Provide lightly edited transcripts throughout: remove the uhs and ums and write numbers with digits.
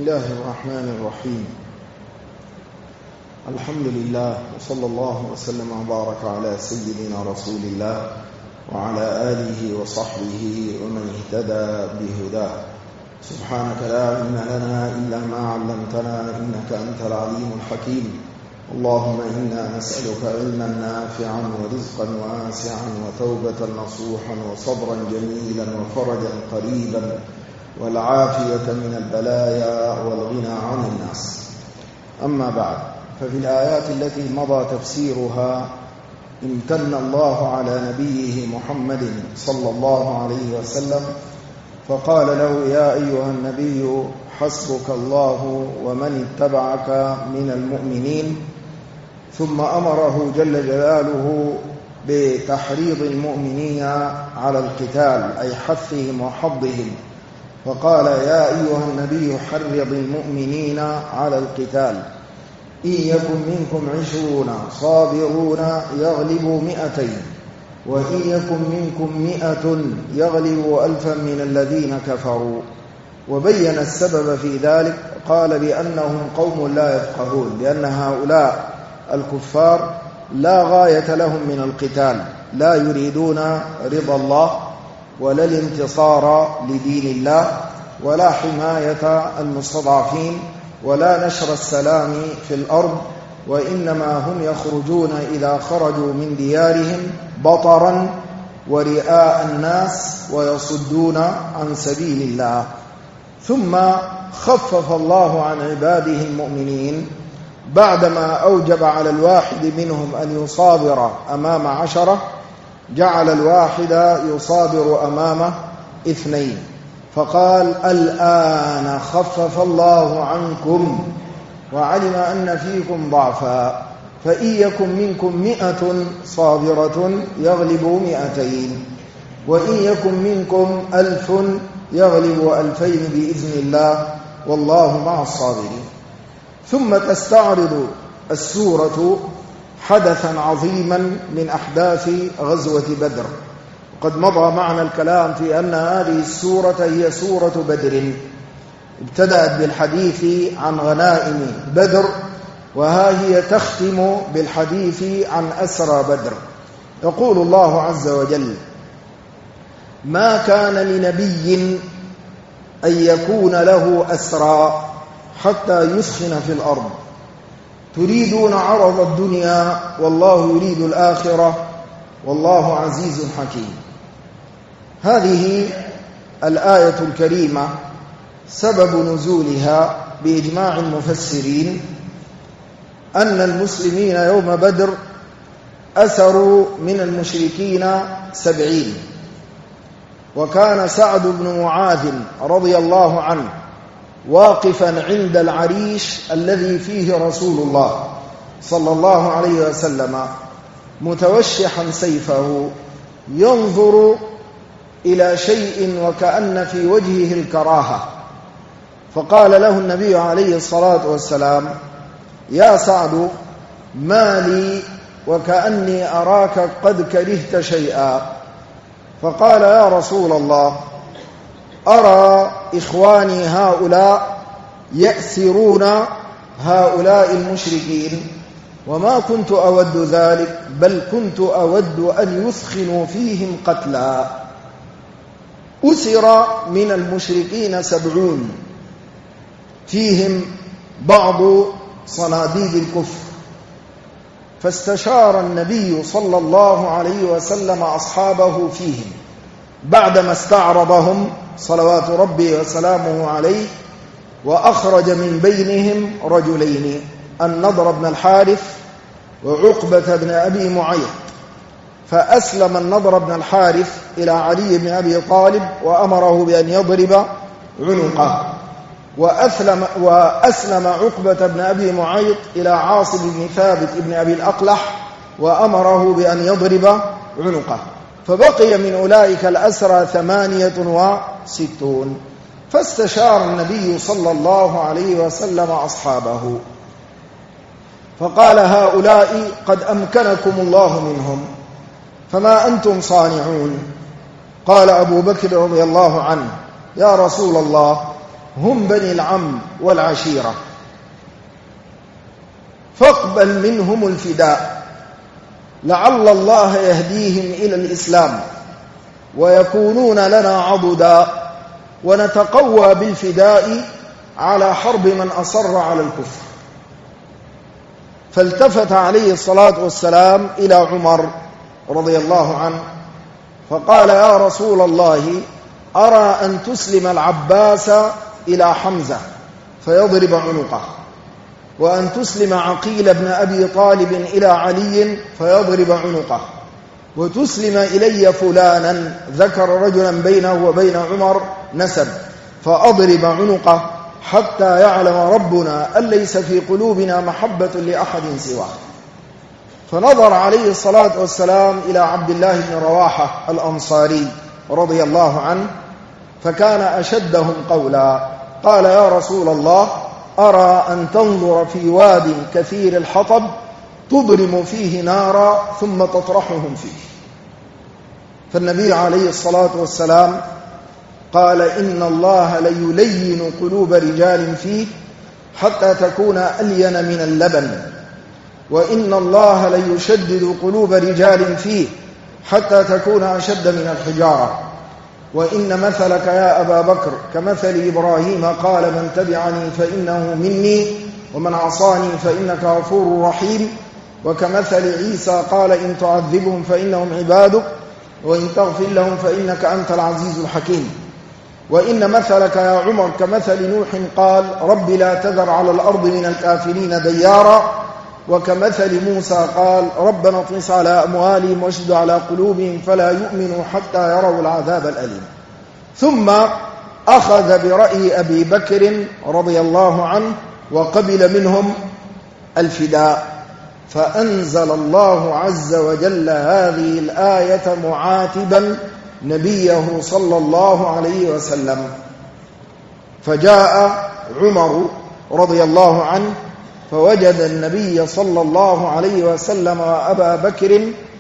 الله الرحمن الرحيم. الحمد لله وصلى الله وسلم وبارك على سيدنا رسول الله وعلى آله وصحبه ومن اهتدى بهداه. سبحانك لا علم لنا إلا ما علمتنا إنك أنت العليم الحكيم. اللهم إنا نسألك علما نافعا ورزقا واسعا وتوبة نصوحا وصبرا جميلا وفرجا قريبا والعافية من البلايا والغنى عن الناس. أما بعد، ففي الآيات التي مضى تفسيرها امتن الله على نبيه محمد صلى الله عليه وسلم فقال له: يا أيها النبي حسبك الله ومن اتبعك من المؤمنين. ثم أمره جل جلاله بتحريض المؤمنين على القتال، أي حثهم وحضهم، فقال: يا أيها النبي حرض المؤمنين على القتال إن يكن منكم 20 صابرون يغلبوا 200 وإن يكن منكم 100 يغلبوا 1000 من الذين كفروا. وبين السبب في ذلك، قال: بأنهم قوم لا يفقهون، لأن هؤلاء الكفار لا غاية لهم من القتال، لا يريدون رضا الله ولا الانتصار لدين الله ولا حماية المستضعفين ولا نشر السلام في الأرض، وإنما هم يخرجون إذا خرجوا من ديارهم بطرا ورئاء الناس ويصدون عن سبيل الله. ثم خفف الله عن عباده المؤمنين بعدما أوجب على الواحد منهم أن يصابر أمام 10، جعل الواحد يصابر أمامه 2، فقال: الآن خفف الله عنكم وعلم أن فيكم ضعفا فإن يكن منكم 100 صابرة يغلبوا 200 وإن يكن منكم 1000 يغلبوا 2000 بإذن الله والله مع الصابرين. ثم تستعرض السورة حدثا عظيما من أحداث غزوة بدر. قد مضى معنا الكلام في أن هذه السورة هي سورة بدر، ابتدأت بالحديث عن غنائم بدر، وها هي تختم بالحديث عن أسرى بدر. يقول الله عز وجل: ما كان لنبي أن يكون له أسرى حتى يسخن في الأرض تريدون عرض الدنيا والله يريد الآخرة والله عزيز حكيم. هذه الآية الكريمة سبب نزولها بإجماع المفسرين أن المسلمين يوم بدر أسروا من المشركين 70، وكان سعد بن معاذ رضي الله عنه واقفا عند العريش الذي فيه رسول الله صلى الله عليه وسلم متوشحا سيفه ينظر إلى شيء وكأن في وجهه الكراهة، فقال له النبي عليه الصلاة والسلام: يا سعد، ما لي وكأني أراك قد كرهت شيئا؟ فقال: يا رسول الله، أرى إخواني هؤلاء يأسرون هؤلاء المشركين وما كنت أود ذلك، بل كنت أود أن يثخنوا فيهم قتلا. أسر من المشركين 70 فيهم بعض صناديد الكفر، فاستشار النبي صلى الله عليه وسلم أصحابه فيهم بعدما استعرضهم صلوات ربي وسلامه عليه، وأخرج من بينهم رجلين: النضر بن الحارث وعقبة بن أبي معيط. فأسلم النضر بن الحارث إلى علي بن أبي طالب وأمره بأن يضرب عنقه، وأسلم عقبة بن أبي معيط إلى عاصم بن ثابت بن أبي الأقلح وأمره بأن يضرب عنقه، فبقي من أولئك الأسرى 68. فاستشار النبي صلى الله عليه وسلم أصحابه فقال: هؤلاء قد أمكنكم الله منهم، فما أنتم صانعون؟ قال أبو بكر رضي الله عنه: يا رسول الله، هم بني العم والعشيرة، فاقبل منهم الفداء لعل الله يهديهم إلى الإسلام ويكونون لنا عضدا، ونتقوى بالفداء على حرب من أصر على الكفر. فالتفت عليه الصلاة والسلام إلى عمر رضي الله عنه فقال: يا رسول الله، أرى أن تسلم العباس إلى حمزة فيضرب عنقه، وأن تسلم عقيل بن أبي طالب إلى علي فيضرب عنقه، وتسلم إلي فلانا ذكر رجلا بينه وبين عمر نسب فأضرب عنقه، حتى يعلم ربنا أن ليس في قلوبنا محبة لأحد سواه. فنظر عليه الصلاة والسلام إلى عبد الله بن رواحة الأنصاري رضي الله عنه فكان أشدهم قولا، قال: يا رسول الله، أرى أن تنظر في واد كثير الحطب تضرم فيه نارا ثم تطرحهم فيه. فالنبي عليه الصلاة والسلام قال: إن الله ليلين قلوب رجال فيه حتى تكون ألين من اللبن، وإن الله ليشدد قلوب رجال فيه حتى تكون أشد من الحجارة، وإن مثلك يا أبا بكر كمثل إبراهيم قال: من تبعني فإنه مني ومن عصاني فإنك غفور رحيم، وكمثل عيسى قال: إن تعذبهم فإنهم عبادك وإن تغفر لهم فإنك أنت العزيز الحكيم. وإن مثلك يا عمر كمثل نوح قال: رب لا تذر على الأرض من الكافرين ديارا، وكمثل موسى قال: ربنا اطمس على أموالهم واشدد على قلوبهم فلا يؤمنوا حتى يروا العذاب الأليم. ثم أخذ برأي أبي بكر رضي الله عنه وقبل منهم الفداء، فأنزل الله عز وجل هذه الآية معاتبا نبيه صلى الله عليه وسلم. فجاء عمر رضي الله عنه فوجد النبي صلى الله عليه وسلم وأبا بكر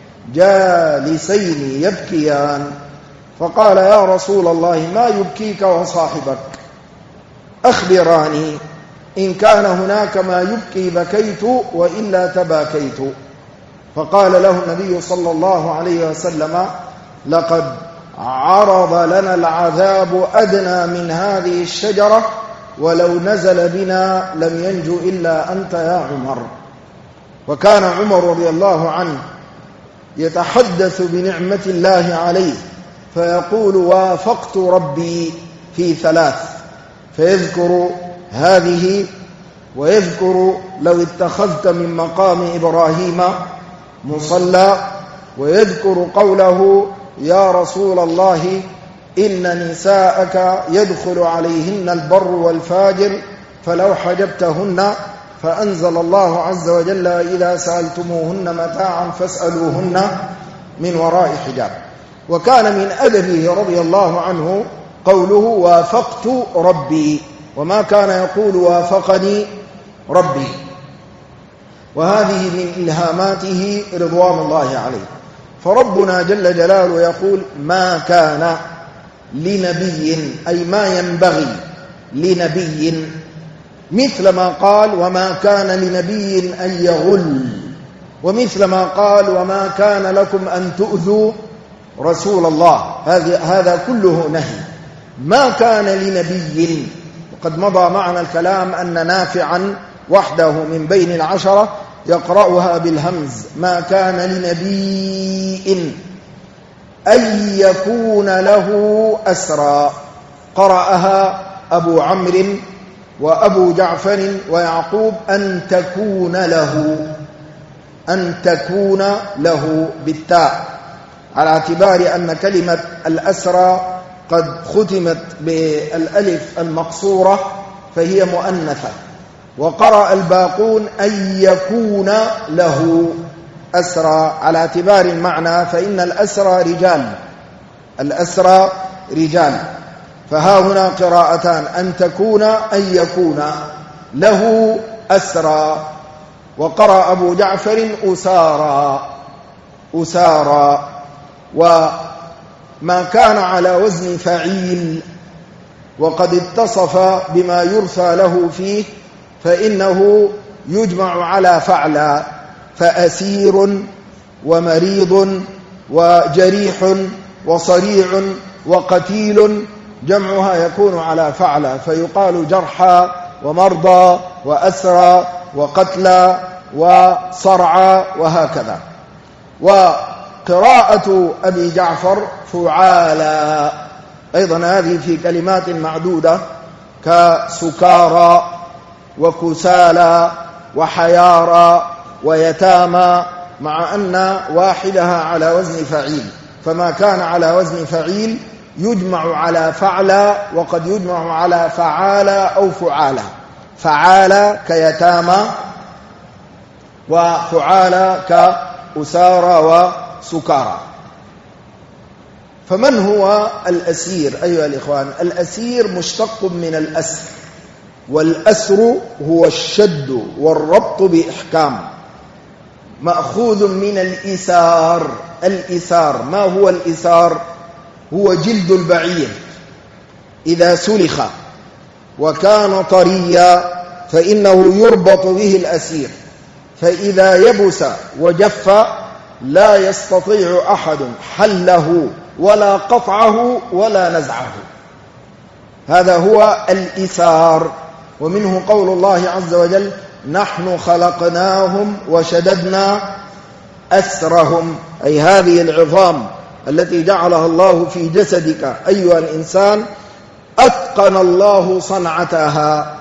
جالسين يبكيان، فقال: يا رسول الله، ما يبكيك وصاحبك؟ أخبراني، إن كان هناك ما يبكي بكيت وإلا تباكيت. فقال له النبي صلى الله عليه وسلم: لقد عرض لنا العذاب أدنى من هذه الشجرة، ولو نزل بنا لم ينجو إلا أنت يا عمر. وكان عمر رضي الله عنه يتحدث بنعمة الله عليه فيقول: وافقت ربي في ثلاث، فيذكر هذه ويذكر لو اتخذت من مقام إبراهيم مصلى، ويذكر قوله: يا رسول الله، إن نساءك يدخل عليهن البر والفاجر فلو حجبتهن، فأنزل الله عز وجل: إذا سألتموهن متاعا فاسألوهن من وراء حجاب. وكان من أدبه رضي الله عنه قوله: وافقت ربي، وما كان يقول: وافقني ربي. وهذه من إلهاماته رضوان الله عليه. فربنا جل جلاله يقول: ما كان لنبي، أي ما ينبغي لنبي، مثل ما قال: وما كان لنبي أن يغل، ومثل ما قال: وما كان لكم أن تؤذوا رسول الله. هذا كله نهي. ما كان لنبي، وقد مضى معنا الكلام أن نافعا وحده من بين العشرة يقرأها بالهمز: ما كان لنبي أن يكون له أسرى. قرأها أبو عمرو وأبو جعفر ويعقوب: أن تكون له بالتاء، على اعتبار أن كلمة الأسرى قد ختمت بالألف المقصورة فهي مؤنثة. وقرأ الباقون: أن يكون له أسرى، على اعتبار المعنى، فإن الأسرى رجال. فها هنا قراءتان: أن تكون، أن يكون له أسرى. وقرأ أبو جعفر: أسارى. وما كان على وزن فعيل وقد اتصف بما يرثى له فيه فإنه يجمع على فعلى، فأسير ومريض وجريح وصريع وقتيل جمعها يكون على فعلى، فيقال جرحى ومرضى وأسرى وقتلى وصرعى وهكذا. وقراءة أبي جعفر فعالى أيضا هذه في كلمات معدودة كسكارى وكسالى وحيارى ويتامى، مع أن واحدها على وزن فعيل، فما كان على وزن فعيل يجمع على فعلى، وقد يجمع على فعالى أو فعالى. فعالى كيتامى وفعالى كأسارى وسكارى. فمن هو الأسير أيها الإخوان؟ الأسير مشتق من الأسر، والأسر هو الشد والربط بإحكام، مأخوذ من الإسار. الإسار ما هو الإسار؟ هو جلد البعير إذا سلخ وكان طريا فإنه يربط به الأسير، فإذا يبس وجف لا يستطيع أحد حله ولا قطعه ولا نزعه. هذا هو الإسار. ومنه قول الله عز وجل: نحن خلقناهم وشددنا أسرهم، أي هذه العظام التي جعلها الله في جسدك أيها الإنسان أتقن الله صنعتها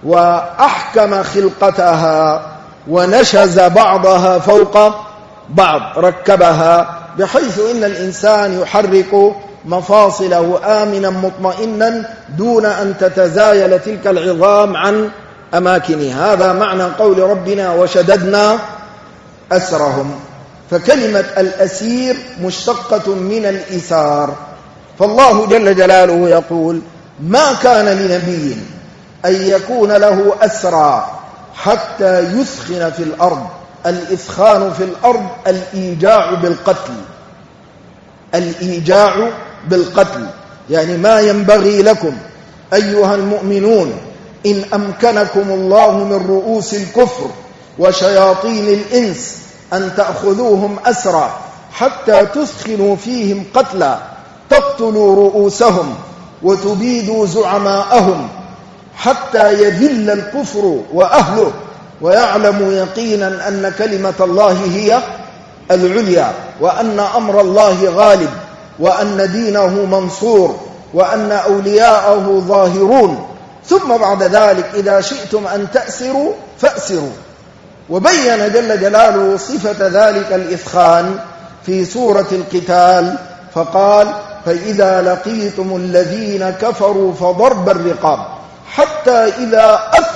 وأحكم خلقتها ونشز بعضها فوق بعض، ركبها بحيث إن الإنسان يحرك مفاصله آمنا مطمئنا دون أن تتزايل تلك العظام عن أماكنها. هذا معنى قول ربنا: وشددنا أسرهم. فكلمة الأسير مشتقة من الإسار. فالله جل جلاله يقول: ما كان لنبي أن يكون له أسرى حتى يثخن في الأرض. الإثخان في الأرض الإيجاع بالقتل، الإيجاع بالقتل، يعني ما ينبغي لكم أيها المؤمنون إن أمكنكم الله من رؤوس الكفر وشياطين الإنس أن تأخذوهم أسرى حتى تثخنوا فيهم قتلا، تقتلوا رؤوسهم وتبيدوا زعماءهم حتى يذل الكفر وأهله ويعلموا يقينا أن كلمة الله هي العليا، وأن أمر الله غالب، وأن دينه منصور، وأن أولياءه ظاهرون. ثم بعد ذلك إذا شئتم أن تأسروا فأسروا. وبين جل جلاله صفة ذلك الإثخان في سورة القتال فقال: فإذا لقيتم الذين كفروا فضرب الرقاب حتى إذا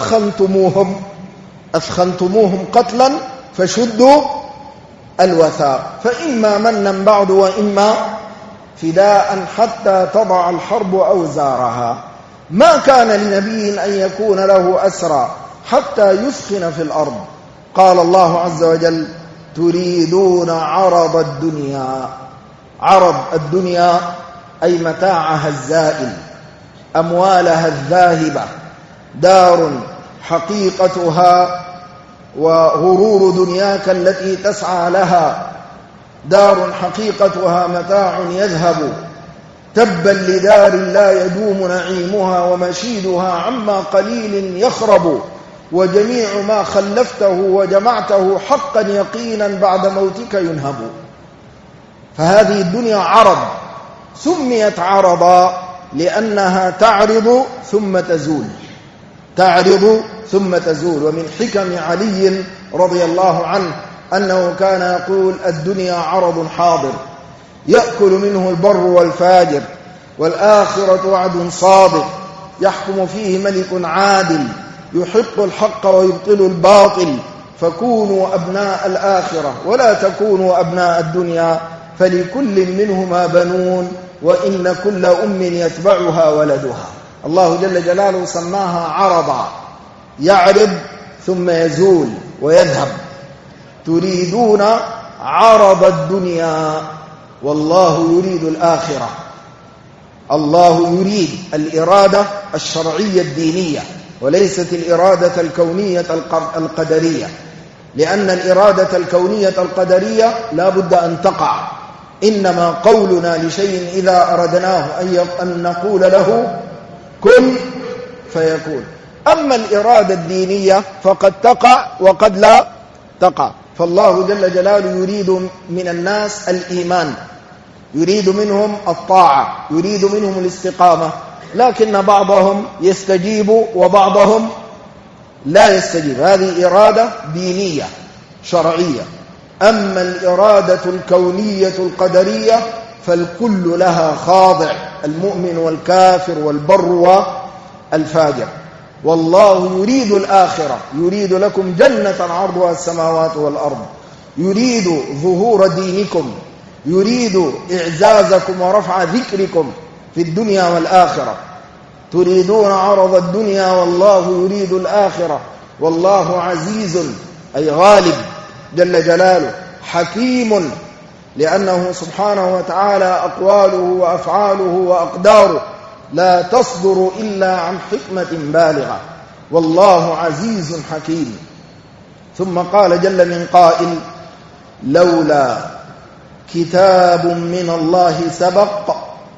أثخنتموهم قتلا فشدوا الوثاق فإما منا بعد وإما فداء حتى تضع الحرب أوزارها. ما كان لنبي أن يكون له أسرى حتى يثخن في الأرض. قال الله عز وجل: تريدون عرض الدنيا. عرض الدنيا أي متاعها الزائل، أموالها الذاهبة، دار حقيقتها وغرور دنياك التي تسعى لها، دار حقيقتها متاع يذهب، تبا لدار لا يدوم نعيمها ومشيدها عما قليل يخرب، وجميع ما خلفته وجمعته حقا يقينا بعد موتك ينهب. فهذه الدنيا عرض، سميت عرضا لأنها تعرض ثم تزول، تعرض ثم تزول. ومن حكم علي رضي الله عنه أنه كان يقول: الدنيا عرض حاضر يأكل منه البر والفاجر، والآخرة وعد صادق يحكم فيه ملك عادل، يحق الحق ويبطل الباطل، فكونوا أبناء الآخرة ولا تكونوا أبناء الدنيا، فلكل منهما بنون وإن كل أم يتبعها ولدها. الله جل جلاله سماها عرضا، يعرض ثم يزول ويذهب. تريدون عرض الدنيا والله يريد الآخرة. الله يريد الإرادة الشرعية الدينية وليست الإرادة الكونية القدرية، لأن الإرادة الكونية القدرية لا بد أن تقع، إنما قولنا لشيء إذا أردناه أن نقول له كن فيكون. أما الإرادة الدينية فقد تقع وقد لا تقع. فالله جل جلاله يريد من الناس الإيمان، يريد منهم الطاعة، يريد منهم الاستقامة، لكن بعضهم يستجيب وبعضهم لا يستجيب. هذه إرادة دينية شرعية. أما الإرادة الكونية القدرية فالكل لها خاضع، المؤمن والكافر والبر والفاجر. والله يريد الآخرة، يريد لكم جنة عرضها السماوات والأرض، يريد ظهور دينكم، يريد إعزازكم ورفع ذكركم في الدنيا والآخرة. تريدون عرض الدنيا والله يريد الآخرة، والله عزيز أي غالب جل جلاله، حكيم، لأنه سبحانه وتعالى أقواله وأفعاله وأقداره لا تصدر إلا عن حكمة بالغة، والله عزيز حكيم. ثم قال جل من قائل: لولا كتاب من الله سبق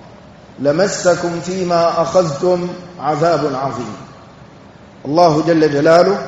لمسكم فيما أخذتم عذاب عظيم. الله جل جلاله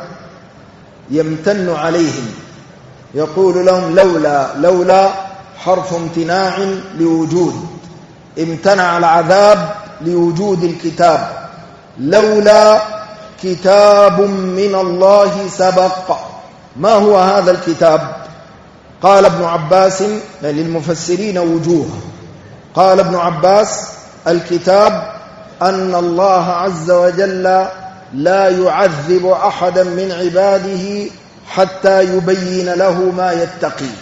يمتن عليهم، يقول لهم لولا حرف امتناع لوجود، امتنع العذاب لوجود الكتاب. لولا كتاب من الله سبق. ما هو هذا الكتاب؟ قال ابن عباس، للمفسرين وجوه. قال ابن عباس: الكتاب أن الله عز وجل لا يعذب أحدا من عباده حتى يبين له ما يتقي،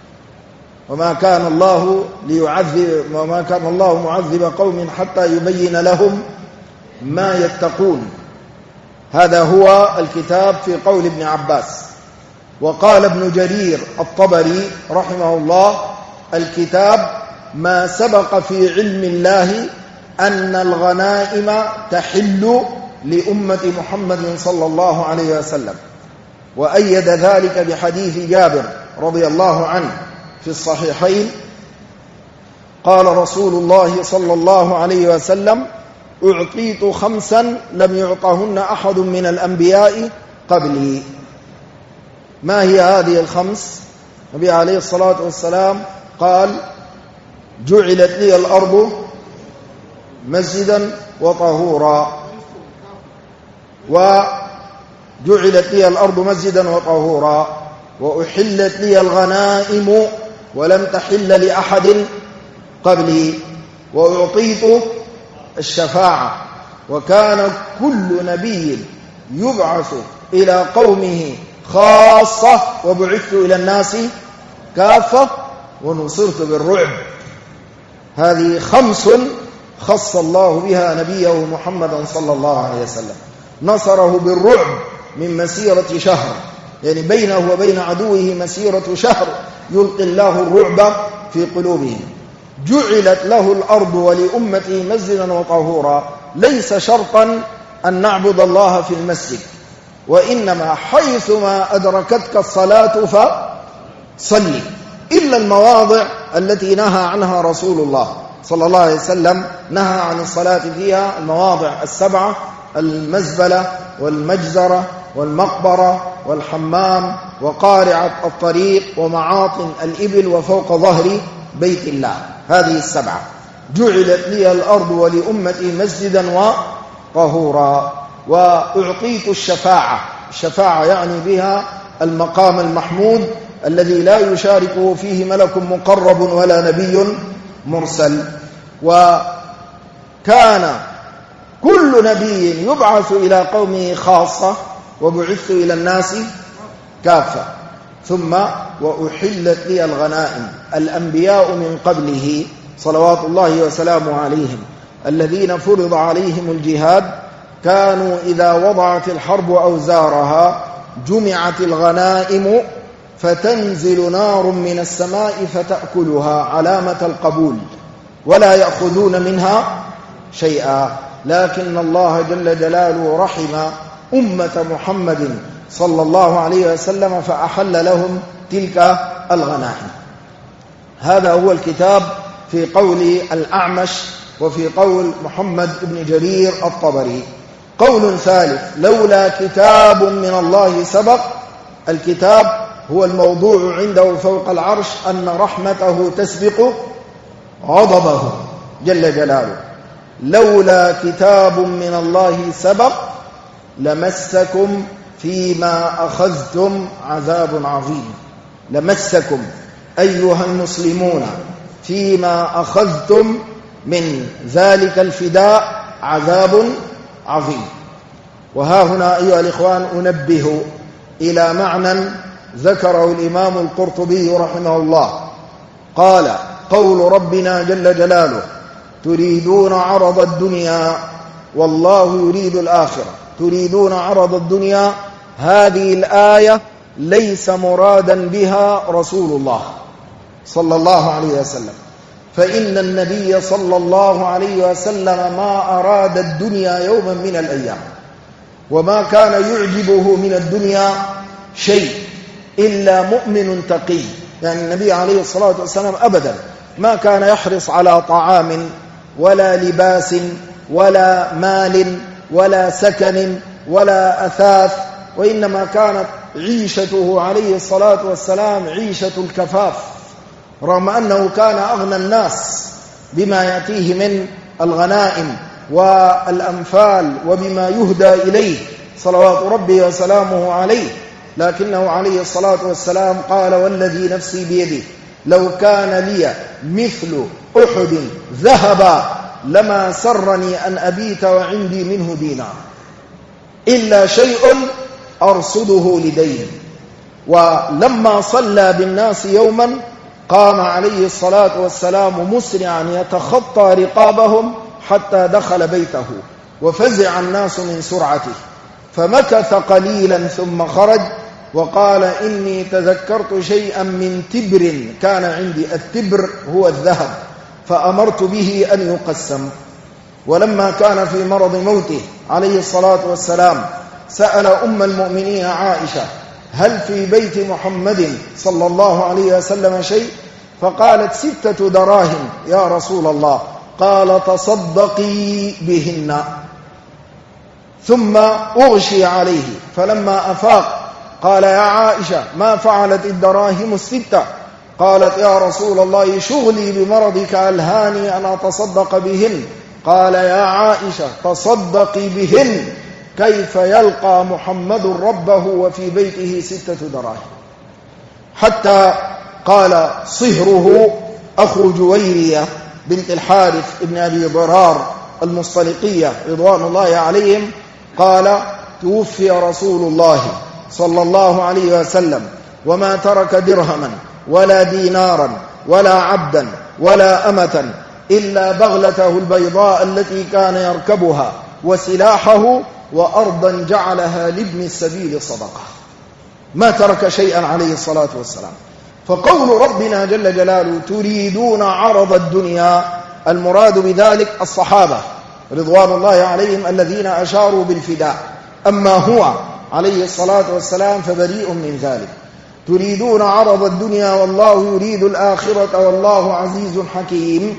وما كان الله معذب قوم حتى يبين لهم ما يتقون. هذا هو الكتاب في قول ابن عباس. وقال ابن جرير الطبري رحمه الله: الكتاب ما سبق في علم الله أن الغنائم تحل لأمة محمد صلى الله عليه وسلم. وأيد ذلك بحديث جابر رضي الله عنه في الصحيحين: قال رسول الله صلى الله عليه وسلم: أعطيت 5 لم يعطهن أحد من الأنبياء قبلي. ما هي هذه ال5؟ النبي عليه الصلاة والسلام قال: جعلت لي الأرض مسجدا وطهورا، وجعلت لي الأرض مسجدا وطهورا، وأحلت لي الغنائم ولم تحل لأحد قبلي، وأعطيت الشفاعة. وكان كل نبي يبعث إلى قومه خاصة وبعثت إلى الناس كافة ونصرت بالرعب. هذه 5 خص الله بها نبيه محمدا صلى الله عليه وسلم. نصره بالرعب من مسيرة شهر، يعني بينه وبين عدوه مسيرة شهر يلقي الله الرعب في قلوبهم. جعلت له الأرض ولأمته مسجدا وطهورا، ليس شرطا أن نعبد الله في المسجد، وإنما حيثما أدركتك الصلاة فصلي، إلا المواضع التي نهى عنها رسول الله صلى الله عليه وسلم. نهى عن الصلاة فيها المواضع 7: المزبلة والمجزرة والمقبرة والحمام وقارعة الطريق ومعاطن الإبل وفوق ظهر بيت الله. هذه 7. جعلت لي الأرض ولأمتي مسجدا وطهورا. وأعطيت الشفاعة. الشفاعة يعني بها المقام المحمود الذي لا يشاركه فيه ملك مقرب ولا نبي مرسل. وكان كل نبي يبعث إلى قومه خاصة وبعثت إلى الناس كافة. ثم وأحلت لي الغنائم. الأنبياء من قبله صلوات الله وسلامه عليهم الذين فرض عليهم الجهاد كانوا إذا وضعت الحرب أوزارها جمعت الغنائم فتنزل نار من السماء فتأكلها علامة القبول، ولا يأخذون منها شيئا، لكن الله جل جلاله رحم أمة محمد صلى الله عليه وسلم فأحل لهم تلك الغنائم. هذا هو الكتاب في قول الأعمش وفي قول محمد بن جرير الطبري. قول ثالث: لولا كتاب من الله سبق. الكتاب هو الموضوع عنده فوق العرش أن رحمته تسبق غضبه جل جلاله. لولا كتاب من الله سبق لمسكم فيما أخذتم عذاب عظيم. لمسكم أيها المسلمون فيما أخذتم من ذلك الفداء عذاب عظيم. وها هنا أيها الإخوان أنبه إلى معنى ذكره الإمام القرطبي رحمه الله. قال: قول ربنا جل جلاله: تريدون عرض الدنيا والله يريد الآخرة. تريدون عرض الدنيا، هذه الآية ليس مرادا بها رسول الله صلى الله عليه وسلم، فإن النبي صلى الله عليه وسلم ما أراد الدنيا يوما من الأيام، وما كان يعجبه من الدنيا شيء إلا مؤمن تقي. يعني النبي عليه الصلاة والسلام أبدا ما كان يحرص على طعام ولا لباس ولا مال ولا سكن ولا أثاث، وإنما كانت عيشته عليه الصلاة والسلام عيشة الكفاف، رغم أنه كان أغنى الناس بما يأتيه من الغنائم والأنفال وبما يهدى إليه صلوات ربي وسلامه عليه، لكنه عليه الصلاة والسلام قال: والذي نفسي بيده لو كان لي مثل أحد ذهبا لما سرني أن أبيت وعندي منه دينار إلا شيء أرصده لدين. ولما صلى بالناس يوما قام عليه الصلاة والسلام مسرعا يتخطى رقابهم حتى دخل بيته، وفزع الناس من سرعته، فمكث قليلا ثم خرج وقال: إني تذكرت شيئا من تبر كان عندي. التبر هو الذهب، فأمرت به أن يقسم. ولما كان في مرض موته عليه الصلاة والسلام سأل أم المؤمنين عائشة: هل في بيت محمد صلى الله عليه وسلم شيء؟ فقالت: 6 دراهم يا رسول الله. قال: تصدقي بهن. ثم أغشي عليه، فلما أفاق قال: يا عائشة ما فعلت الدراهم 6؟ قالت: يا رسول الله شغلي بمرضك ألهاني أن أتصدق بهن. قال: يا عائشة تصدقي بهن، كيف يلقى محمد ربه وفي بيته 6 دراهم؟ حتى قال صهره أخو جويرية بنت الحارث ابن أبي ضرار المصطلقية رضوان الله عليهم، قال: توفي رسول الله صلى الله عليه وسلم وما ترك درهما ولا دينارا ولا عبدا ولا أمة إلا بغلته البيضاء التي كان يركبها وسلاحه وأرضا جعلها لابن السبيل صدقة. ما ترك شيئا عليه الصلاة والسلام. فقول ربنا جل جلاله: تريدون عرض الدنيا، المراد بذلك الصحابة رضوان الله عليهم الذين أشاروا بالفداء، أما هو عليه الصلاة والسلام فبريء من ذلك. تريدون عرض الدنيا والله يريد الآخرة والله عزيز حكيم.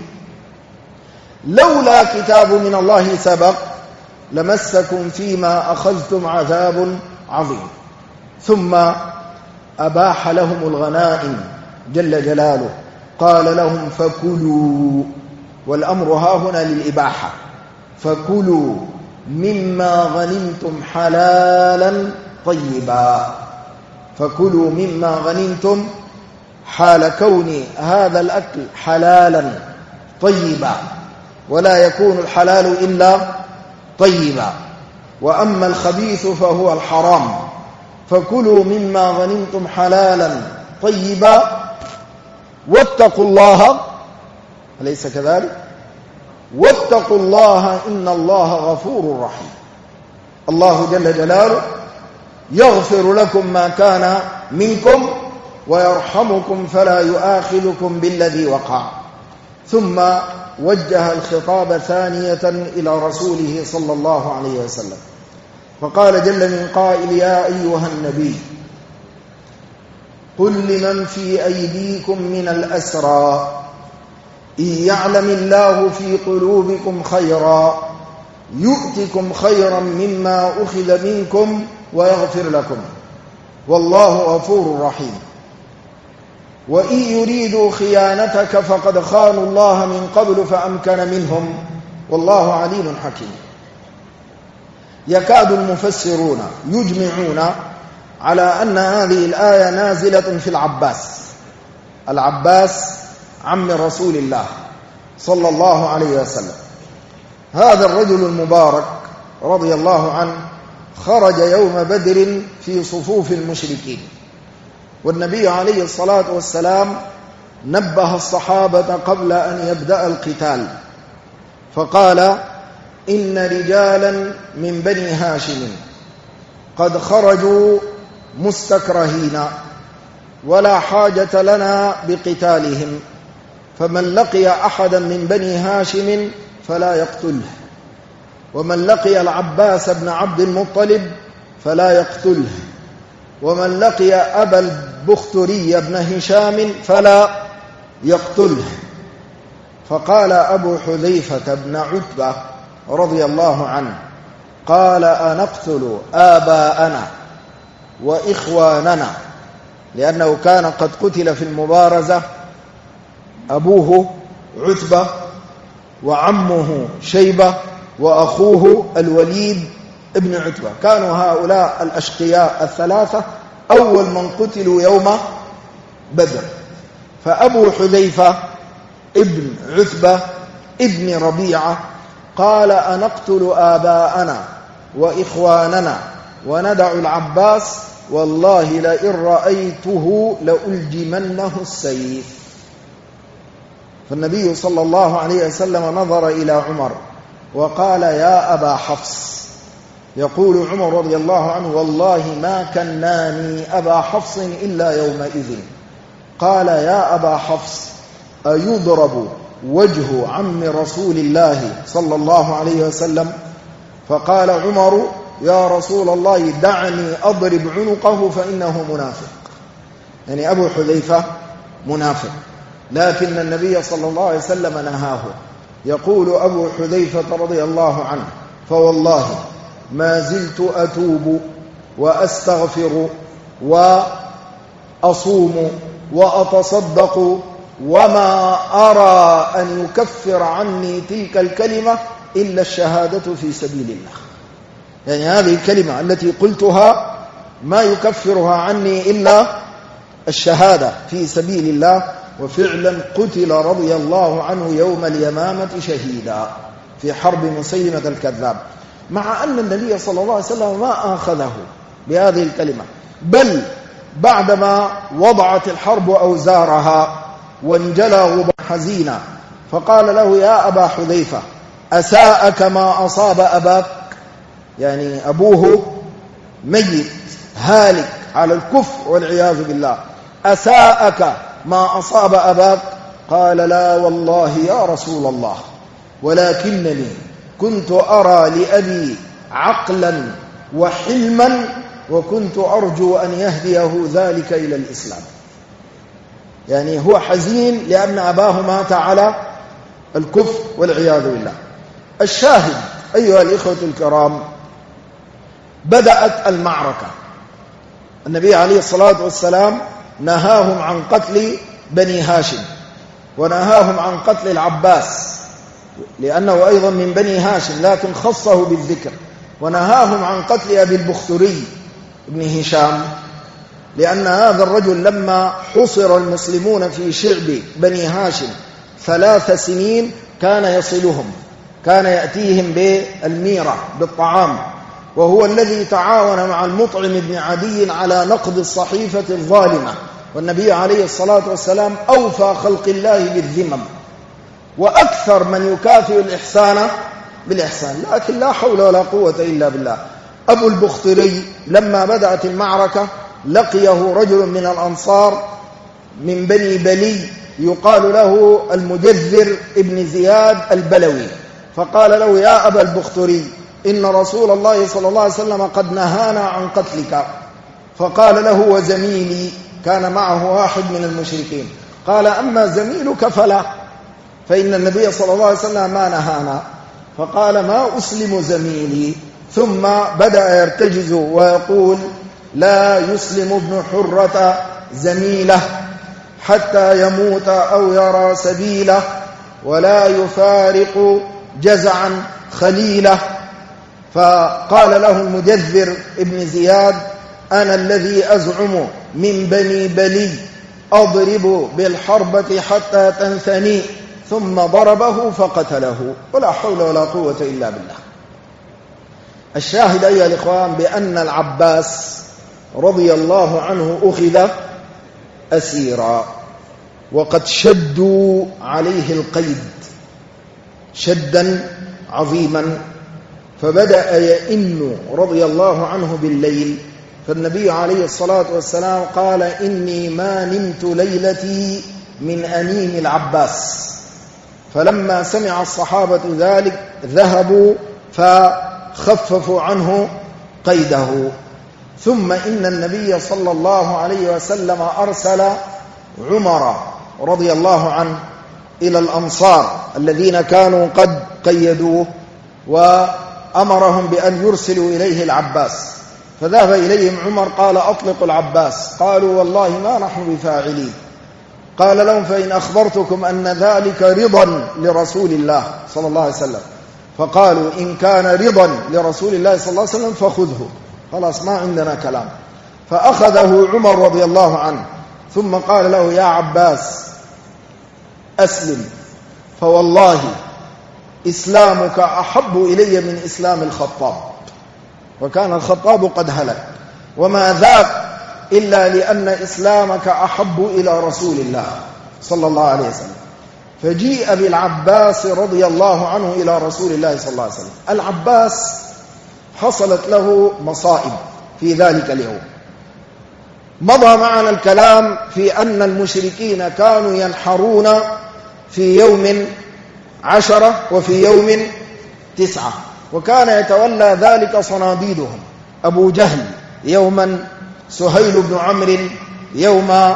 لولا كتاب من الله سبق لمسكم فيما أخذتم عذاب عظيم. ثم أباح لهم الغنائم جل جلاله، قال لهم: فكلوا، والأمر ها هنا للإباحة، فكلوا مما غنمتم حلالا طيبا. فكلوا مما غنمتم حال كون هذا الأكل حلالا طيبا، ولا يكون الحلال إلا طيبا، وأما الخبيث فهو الحرام. فكلوا مما غنمتم حلالا طيبا واتقوا الله، أليس كذلك؟ واتقوا الله إن الله غفور رحيم. الله جل جلاله يغفر لكم ما كان منكم ويرحمكم فلا يؤاخذكم بالذي وقع. ثم وجه الخطاب ثانية إلى رسوله صلى الله عليه وسلم، فقال جل من قائل: يا أيها النبي قل لمن في أيديكم من الأسرى إن يعلم الله في قلوبكم خيرا يؤتكم خيرا مما أخذ منكم ويغفر لكم والله غفور رحيم. وإن يريدوا خيانتك فقد خانوا الله من قبل فأمكن منهم والله عليم حكيم. يكاد المفسرون يجمعون على أن هذه الآية نازلة في العباس عم رسول الله صلى الله عليه وسلم. هذا الرجل المبارك رضي الله عنه خرج يوم بدر في صفوف المشركين، والنبي عليه الصلاة والسلام نبه الصحابة قبل أن يبدأ القتال فقال: إن رجالا من بني هاشم قد خرجوا مستكرهين ولا حاجة لنا بقتالهم، فمن لقي أحدا من بني هاشم فلا يقتله، ومن لقي العباس بن عبد المطلب فلا يقتله، ومن لقي أبا البختري بن هشام فلا يقتله. فقال أبو حذيفة بن عتبة رضي الله عنه: قال: أنقتل آباءنا وإخواننا، لأنه كان قد قتل في المبارزة أبوه عتبة وعمه شيبة وأخوه الوليد ابن عتبة، كانوا هؤلاء الأشقياء الثلاثة أول من قتلوا يوم بدر. فأبو حذيفة ابن عتبة ابن ربيعة قال: أنقتل آباءنا وإخواننا وندع العباس، والله لئن رأيته لألجمنه السيف. فالنبي صلى الله عليه وسلم نظر إلى عمر وقال: يا أبا حفص. يقول عمر رضي الله عنه: والله ما كناني أبا حفص إلا يومئذ. قال: يا أبا حفص أيضرب وجه عم رسول الله صلى الله عليه وسلم؟ فقال عمر: يا رسول الله دعني أضرب عنقه فإنه منافق. يعني أبو حذيفة منافق، لكن النبي صلى الله عليه وسلم نهاه. يقول أبو حذيفة رضي الله عنه: فوالله ما زلت أتوب وأستغفر وأصوم وأتصدق وما أرى أن يكفر عني تلك الكلمة إلا الشهادة في سبيل الله. يعني هذه الكلمة التي قلتها ما يكفرها عني إلا الشهادة في سبيل الله. وفعلا قتل رضي الله عنه يوم اليمامة شهيدا في حرب مسيلمة الكذاب، مع أن النبي صلى الله عليه وسلم ما آخذه بهذه الكلمة، بل بعدما وضعت الحرب أوزارها وانجلى غبا حزينا فقال له: يا أبا حذيفة أساءك ما أصاب أباك؟ يعني أبوه ميت هالك على الكفر والعياذ بالله، أساءك ما أصاب أباك؟ قال: لا والله يا رسول الله، ولكنني كنت أرى لأبي عقلا وحلما وكنت أرجو أن يهديه ذلك إلى الإسلام. يعني هو حزين لأن أباه مات على الكفر والعياذ بالله. الشاهد أيها الإخوة الكرام، بدأت المعركة. النبي عليه الصلاة والسلام نهاهم عن قتل بني هاشم ونهاهم عن قتل العباس لأنه أيضا من بني هاشم لكن خصه بالذكر، ونهاهم عن قتل أبي البختري ابن هشام لأن هذا الرجل لما حصر المسلمون في شعب بني هاشم 3 سنين كان يصلهم، كان يأتيهم بالميرة بالطعام، وهو الذي تعاون مع المطعم بن عدي على نقض الصحيفة الظالمة، والنبي عليه الصلاة والسلام أوفى خلق الله بالذمم وأكثر من يكافئ الإحسان بالإحسان، لكن لا حول ولا قوة إلا بالله. أبو البختري لما بدأت المعركة لقيه رجل من الأنصار من بني بلي يقال له المجذر ابن زياد البلوي، فقال له: يا أبا البختري، إن رسول الله صلى الله عليه وسلم قد نهانا عن قتلك. فقال له: وزميلي، كان معه واحد من المشركين، قال: أما زميلك فلا، فإن النبي صلى الله عليه وسلم ما نهانا. فقال: ما أسلم زميلي. ثم بدأ يرتجز ويقول: لا يسلم ابن حرة زميله حتى يموت أو يرى سبيله، ولا يفارق جزعا خليله. فقال له المجذر ابن زياد: أنا الذي أزعم من بني بلي أضرب بالحربة حتى تنثني. ثم ضربه فقتله، ولا حول ولا قوة إلا بالله. الشاهد أيها الإخوان بأن العباس رضي الله عنه أخذ أسيرا، وقد شدوا عليه القيد شدا عظيما، فبدأ يئن رضي الله عنه بالليل. فالنبي عليه الصلاة والسلام قال: إني ما نمت ليلتي من أنين العباس. فلما سمع الصحابة ذلك ذهبوا فخففوا عنه قيده. ثم إن النبي صلى الله عليه وسلم أرسل عمر رضي الله عنه إلى الأنصار الذين كانوا قد قيدوه، وأمرهم بأن يرسلوا إليه العباس. فذهب إليهم عمر قال: أطلقوا العباس. قالوا: والله ما نحن بفاعلين. قال لهم: فإن أخبرتكم أن ذلك رضا لرسول الله صلى الله عليه وسلم. فقالوا: إن كان رضا لرسول الله صلى الله عليه وسلم فخذه، خلاص ما عندنا كلام. فأخذه عمر رضي الله عنه، ثم قال له: يا عباس أسلم، فوالله إسلامك أحب إلي من إسلام الخطاب، وكان الخطاب قد هلك، وما ذاك إلا لأن إسلامك أحب إلى رسول الله صلى الله عليه وسلم. فجيء بالعباس رضي الله عنه إلى رسول الله صلى الله عليه وسلم. العباس حصلت له مصائب في ذلك اليوم. مضى معنا الكلام في أن المشركين كانوا ينحرون في يوم 10 وفي يوم 9، وكان يتولى ذلك صناديدهم: أبو جهل يوما، سهيل بن عمرو يوم،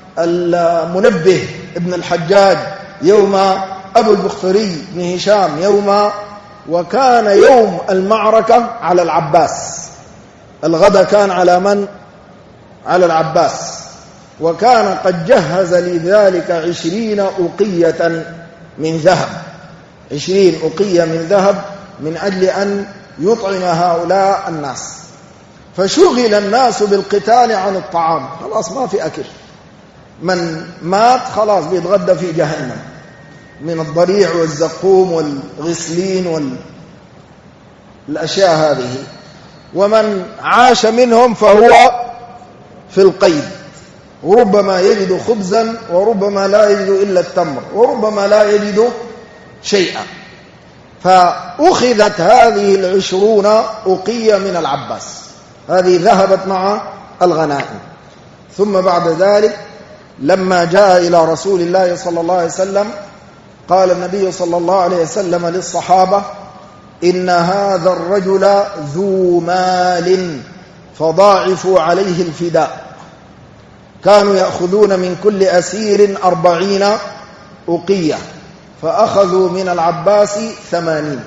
المنبه ابن الحجاج يوم، أبو البختري بن هشام يوم. وكان يوم المعركة على العباس، الغدا كان على من؟ على العباس. وكان قد جهز لذلك 20 أقية من ذهب، 20 أقية من ذهب، من أجل أن يطعم هؤلاء الناس. فشغل الناس بالقتال عن الطعام، خلاص ما في أكل، من مات خلاص بيتغدى في جهنم من الضريع والزقوم والغسلين والأشياء هذه. ومن عاش منهم فهو في القيد، وربما يجد خبزا، وربما لا يجد إلا التمر، وربما لا يجد شيئا. فأخذت هذه 20 أقية من العباس، هذه ذهبت مع الغنائم. ثم بعد ذلك لما جاء إلى رسول الله صلى الله عليه وسلم قال النبي صلى الله عليه وسلم للصحابة: إن هذا الرجل ذو مال فضاعفوا عليه الفداء. كانوا يأخذون من كل أسير 40 أقية، فأخذوا من العباس 80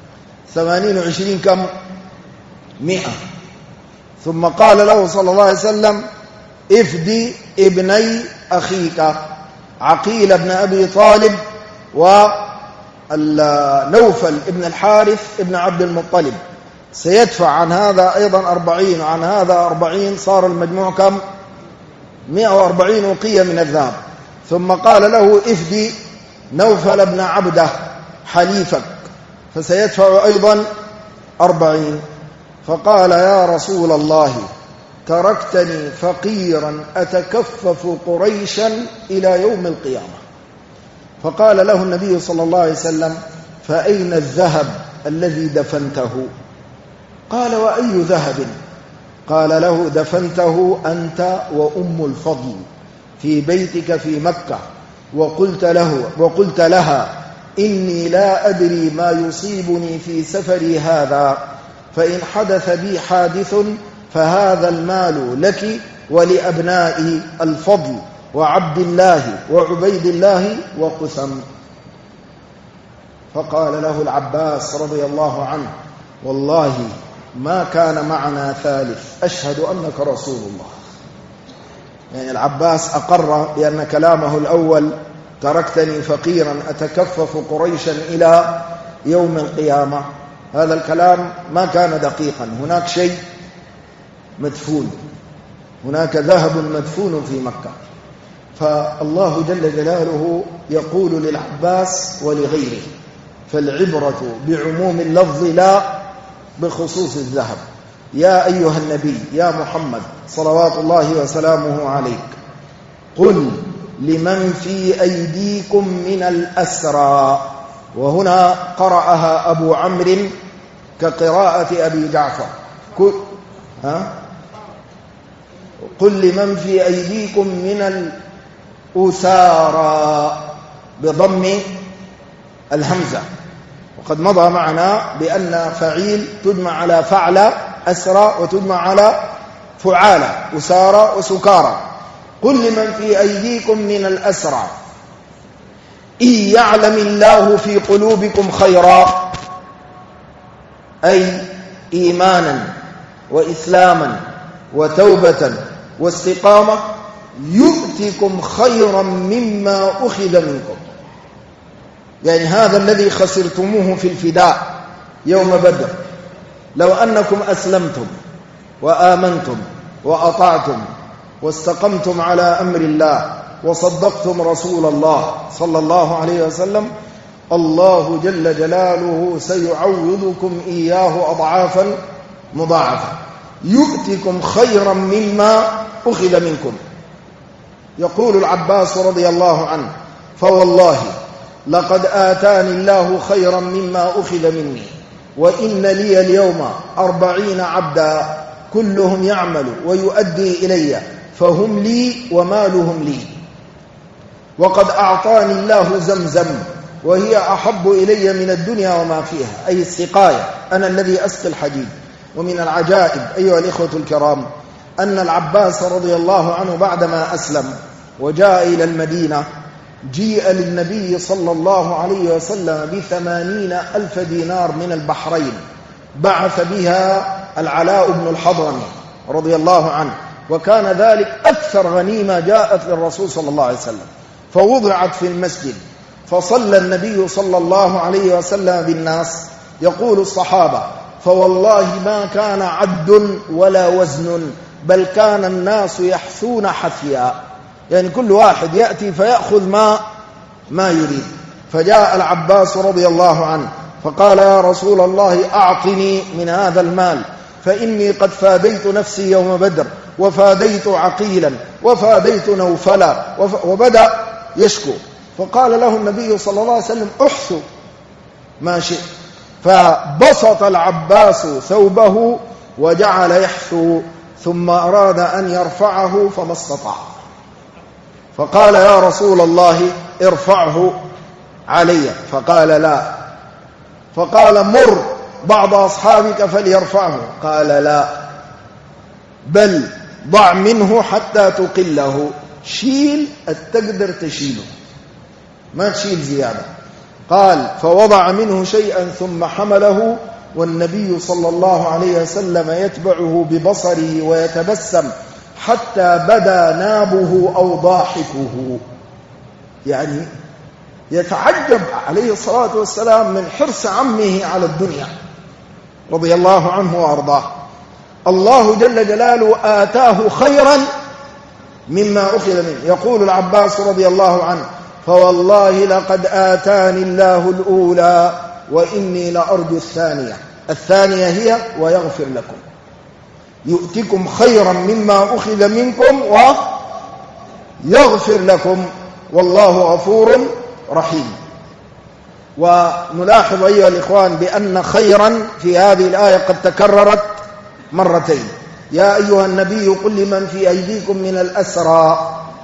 و20 كم؟ 100. ثم قال له صلى الله عليه وسلم: افدي ابني أخيك عقيل بن أبي طالب ونوفل ابن الحارث ابن عبد المطلب، سيدفع عن هذا أيضا 40 وعن هذا 40، صار المجموع كم؟ 140 أقية من الذهب. ثم قال له: افدي نوفل بن عبده حليفك، فسيدفع أيضا 40. فقال: يا رسول الله، تركتني فقيرا أتكفف قريشا إلى يوم القيامة. فقال له النبي صلى الله عليه وسلم: فأين الذهب الذي دفنته؟ قال: وأي ذهب؟ قال له: دفنته أنت وأم الفضل في بيتك في مكة، وقلت لها إني لا أدري ما يصيبني في سفري هذا، فإن حدث بي حادث فهذا المال لك ولأبنائي الفضل وعبد الله وعبيد الله وقثم. فقال له العباس رضي الله عنه: والله ما كان معنا ثالث، أشهد أنك رسول الله. يعني العباس أقر بأن كلامه الأول تركتني فقيرا أتكفف قريشا إلى يوم القيامة، هذا الكلام ما كان دقيقا، هناك شيء مدفون، هناك ذهب مدفون في مكة. فالله جل جلاله يقول للعباس ولغيره، فالعبرة بعموم اللفظ لا بخصوص الذهب. يا أيها النبي يا محمد صلوات الله وسلامه عليك، قل لمن في أيديكم من الأسرى. وهنا قرأها أبو عمرو كقراءة أبي جعفر، قل لمن في أيديكم من الأسارى بضم الهمزة. وقد مضى معنا بأن فعيل تجمع على فعل أسرى وتجمع على فعال أسارى وسكارى. قل لمن في أيديكم من الأسرى إن يعلم الله في قلوبكم خيرا، أي إيمانا وإسلاما وتوبة واستقامة، يؤتكم خيرا مما أخذ منكم. يعني هذا الذي خسرتموه في الفداء يوم بدر، لو أنكم أسلمتم وآمنتم وأطعتم واستقمتم على أمر الله وصدقتم رسول الله صلى الله عليه وسلم، الله جل جلاله سيعوضكم إياه أضعافا مضاعفة، يؤتكم خيرا مما أخذ منكم. يقول العباس رضي الله عنه: فوالله لقد آتاني الله خيرا مما أخذ مني، وإن لي اليوم 40 عبدا كلهم يعمل ويؤدي إلي، فهم لي ومالهم لي. وقد أعطاني الله زمزم وهي أحب إلي من الدنيا وما فيها، أي السقاية، أنا الذي أسقي الحديد. ومن العجائب أيها الإخوة الكرام أن العباس رضي الله عنه بعدما أسلم وجاء إلى المدينة، جيء للنبي صلى الله عليه وسلم ب80,000 دينار من البحرين، بعث بها العلاء بن الحضرمي رضي الله عنه، وكان ذلك أكثر غنيمة جاءت للرسول صلى الله عليه وسلم، فوضعت في المسجد، فصلى النبي صلى الله عليه وسلم بالناس. يقول الصحابة: فوالله ما كان عد ولا وزن، بل كان الناس يحثون حثيا، يعني كل واحد يأتي فيأخذ ما يريد. فجاء العباس رضي الله عنه فقال: يا رسول الله أعطني من هذا المال، فإني قد فاديت نفسي يوم بدر، وفاديت عقيلا، وفاديت نوفلا، وبدأ يشكو. فقال له النبي صلى الله عليه وسلم: احثوا ما شئت. فبسط العباس ثوبه وجعل يحثو، ثم أراد أن يرفعه فما استطاع، فقال: يا رسول الله ارفعه علي. فقال: لا. فقال: مر بعض أصحابك فليرفعه. قال: لا، بل ضع منه حتى تقله، شيل التقدر تشيله، ما تشيل زيادة. قال: فوضع منه شيئا ثم حمله، والنبي صلى الله عليه وسلم يتبعه ببصره ويتبسم حتى بدا نابه أو ضاحكه، يعني يتعجب عليه الصلاة والسلام من حرص عمه على الدنيا رضي الله عنه وأرضاه. الله جل جلاله آتاه خيرا مما أخذ منه. يقول العباس رضي الله عنه: فوالله لقد آتاني الله الأولى وإني لأرجو الثانية. الثانية هي ويغفر لكم، يؤتكم خيرا مما أخذ منكم ويغفر لكم، والله غفور رحيم. ونلاحظ أيها الإخوان بأن خيرا في هذه الآية قد تكررت مرتين. يا أيها النبي قل لمن في أيديكم من الأسرى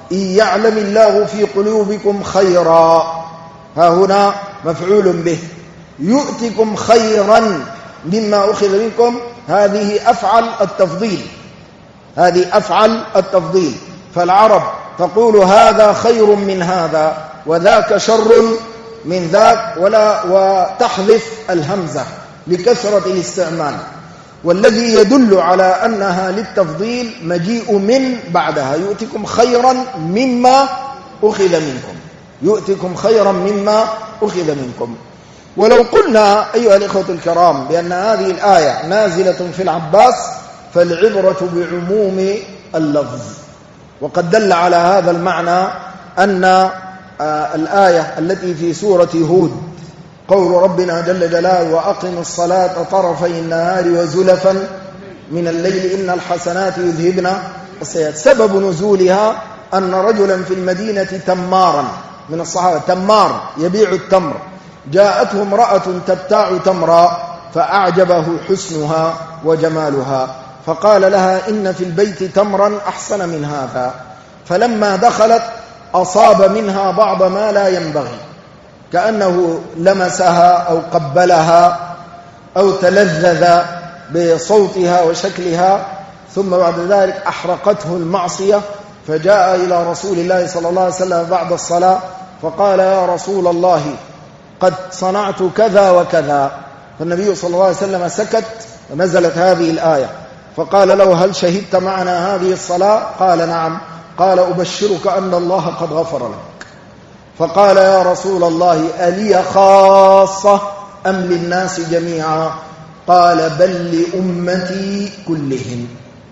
إن يعلم الله في قلوبكم خيرا، ها هنا مفعول به، يؤتكم خيرا مما أخذ منكم، هذه أفعل التفضيل، هذه أفعل التفضيل. فالعرب تقول هذا خير من هذا وذاك شر من ذاك، وتحذف الهمزة لكثرة الاستعمال. والذي يدل على أنها للتفضيل مجيء من بعدها، يؤتكم خيرا مما أخذ منكم، يؤتكم خيرا مما أخذ منكم. ولو قلنا أيها الإخوة الكرام بأن هذه الآية نازلة في العباس فالعبرة بعموم اللفظ، وقد دل على هذا المعنى أن الآية التي في سورة هود قول ربنا جل جلاله وأقم الصلاة طرفي النهار وزلفا من الليل إن الحسنات يذهبن السيئات، سبب نزولها أن رجلا في المدينة تمارا من الصحابة، تمار يبيع التمر، جاءته امرأة تبتاع تمرا فأعجبه حسنها وجمالها، فقال لها إن في البيت تمرا أحسن من هذا، فلما دخلت أصاب منها بعض ما لا ينبغي، كأنه لمسها أو قبلها أو تلذذ بصوتها وشكلها، ثم بعد ذلك أحرقته المعصية، فجاء إلى رسول الله صلى الله عليه وسلم بعد الصلاة فقال يا رسول الله قد صنعت كذا وكذا، فالنبي صلى الله عليه وسلم سكت، ونزلت هذه الآية فقال له هل شهدت معنا هذه الصلاة؟ قال نعم. قال أبشرك أن الله قد غفر لك. فقال يا رسول الله ألي خاصة أم للناس جميعا؟ قال بل لأمتي كلهم.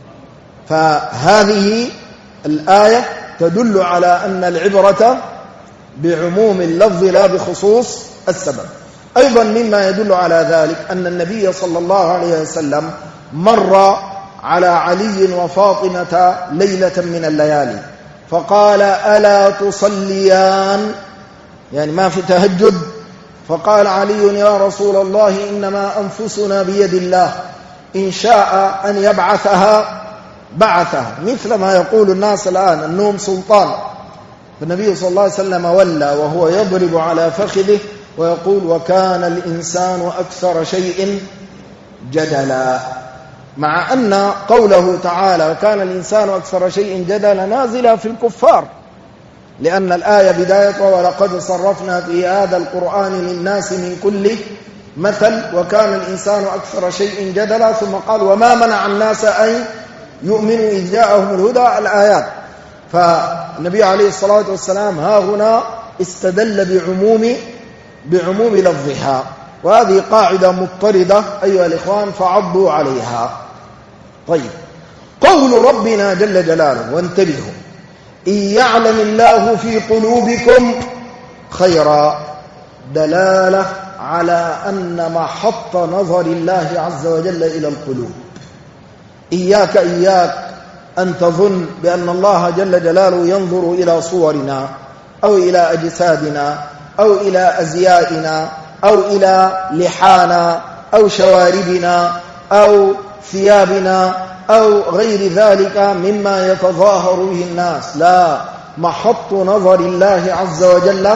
فهذه الآية تدل على أن العبرة بعموم اللفظ لا بخصوص السبب. أيضا مما يدل على ذلك أن النبي صلى الله عليه وسلم مر على علي وفاطمة ليلة من الليالي فقال ألا تصليان، يعني ما في تهجد، فقال علي يا رسول الله إنما أنفسنا بيد الله إن شاء أن يبعثها بعثها، مثل ما يقول الناس الآن النوم سلطان. فالنبي صلى الله عليه وسلم ولى وهو يضرب على فخذه ويقول وكان الإنسان أكثر شيء جدلا، مع أن قوله تعالى وكان الإنسان أكثر شيء جدلا نازلة في الكفار، لأن الآية بداية ولقد صرفنا في هذا القرآن للناس من كل مثل وكان الإنسان أكثر شيء جدلا، ثم قال وما منع الناس أن يؤمنوا إذ جاءهم الهدى الآيات. فالنبي عليه الصلاة والسلام ها هنا استدل بعموم لفظها، وهذه قاعدة مضطردة أيها الإخوان فعضوا عليها. طيب، قول ربنا جل جلاله وانتبهوا إن يعلم الله في قلوبكم خيرا، دلالة على أن محط نظر الله عز وجل إلى القلوب. إياك أن تظن بأن الله جل جلاله ينظر إلى صورنا أو إلى أجسادنا أو إلى أزيائنا أو إلى لحانا أو شواربنا أو ثيابنا أو غير ذلك مما يتظاهر به الناس، لا، محط نظر الله عز وجل